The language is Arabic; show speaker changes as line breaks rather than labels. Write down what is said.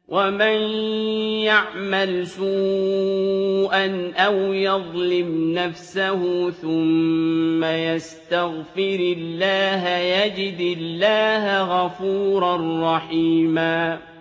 وَمَن يَعْمَلْ سُوءًا أَوْ يَظْلِمْ نَفْسَهُ ثُمَّ يَسْتَغْفِرِ اللَّهَ يَجِدِ اللَّهَ غَفُورًا رَّحِيمًا